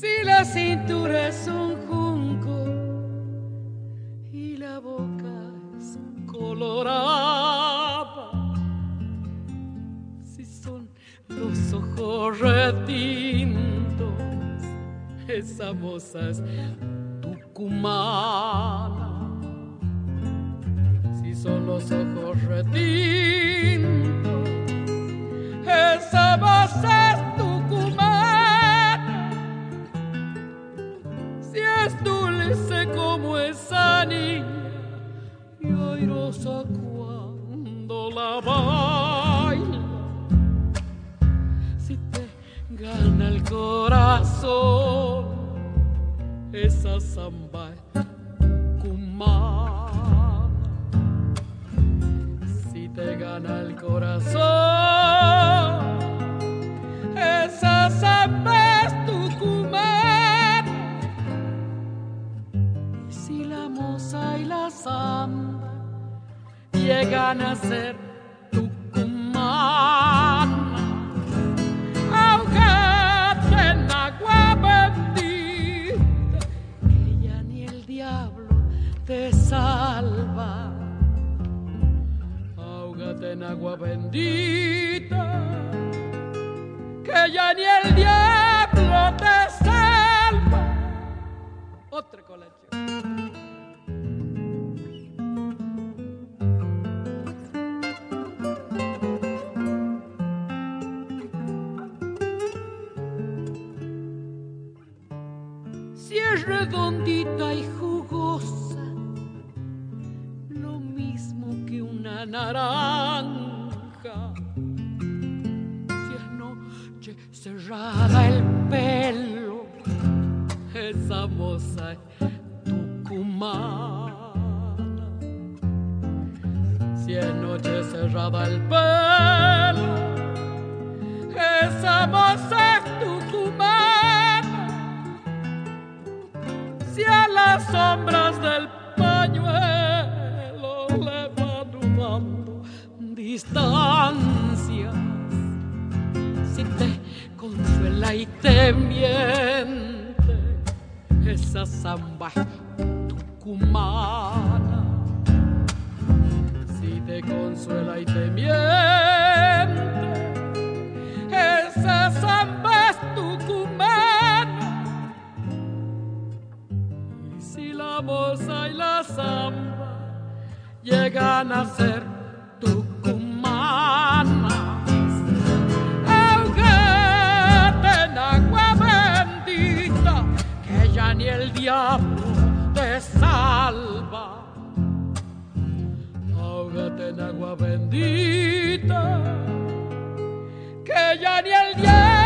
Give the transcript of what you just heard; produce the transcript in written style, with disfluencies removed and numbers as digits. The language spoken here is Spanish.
Si la cintura es un junco y la boca es colorada, si son los ojos retintos, esa moza es tucumana. Si son los ojos retintos, esa moza es tucumana. Si es dulce como esa niña y airosa cuando la baila, si te gana el corazón, esa samba cumana. Si te gana el corazón, esa samba es tucumana. Y si la moza y la samba llegan a ser tucumanas, ahógate en agua bendita, que ya ni el diablo te salva. Ahógate en agua bendita, que ya ni el diablo te salva. Otra colación. Si es redondita y jugosa, lo mismo que una naranja. Si es noche cerrada el pelo, esa moza es tucumana. Si es noche cerrada el pelo, esa moza es tucumana. Si a las sombras del pañuelo le van dando distancias, si te consuela y te miente, esa samba es tucumana. Si te consuela y te miente, esa samba es tucumana. Y si la moza y la samba llegan a ser tucumanas, ahógate en agua bendita, que ya ni el diablo te salva. Ahógate en agua bendita, que ya ni el diablo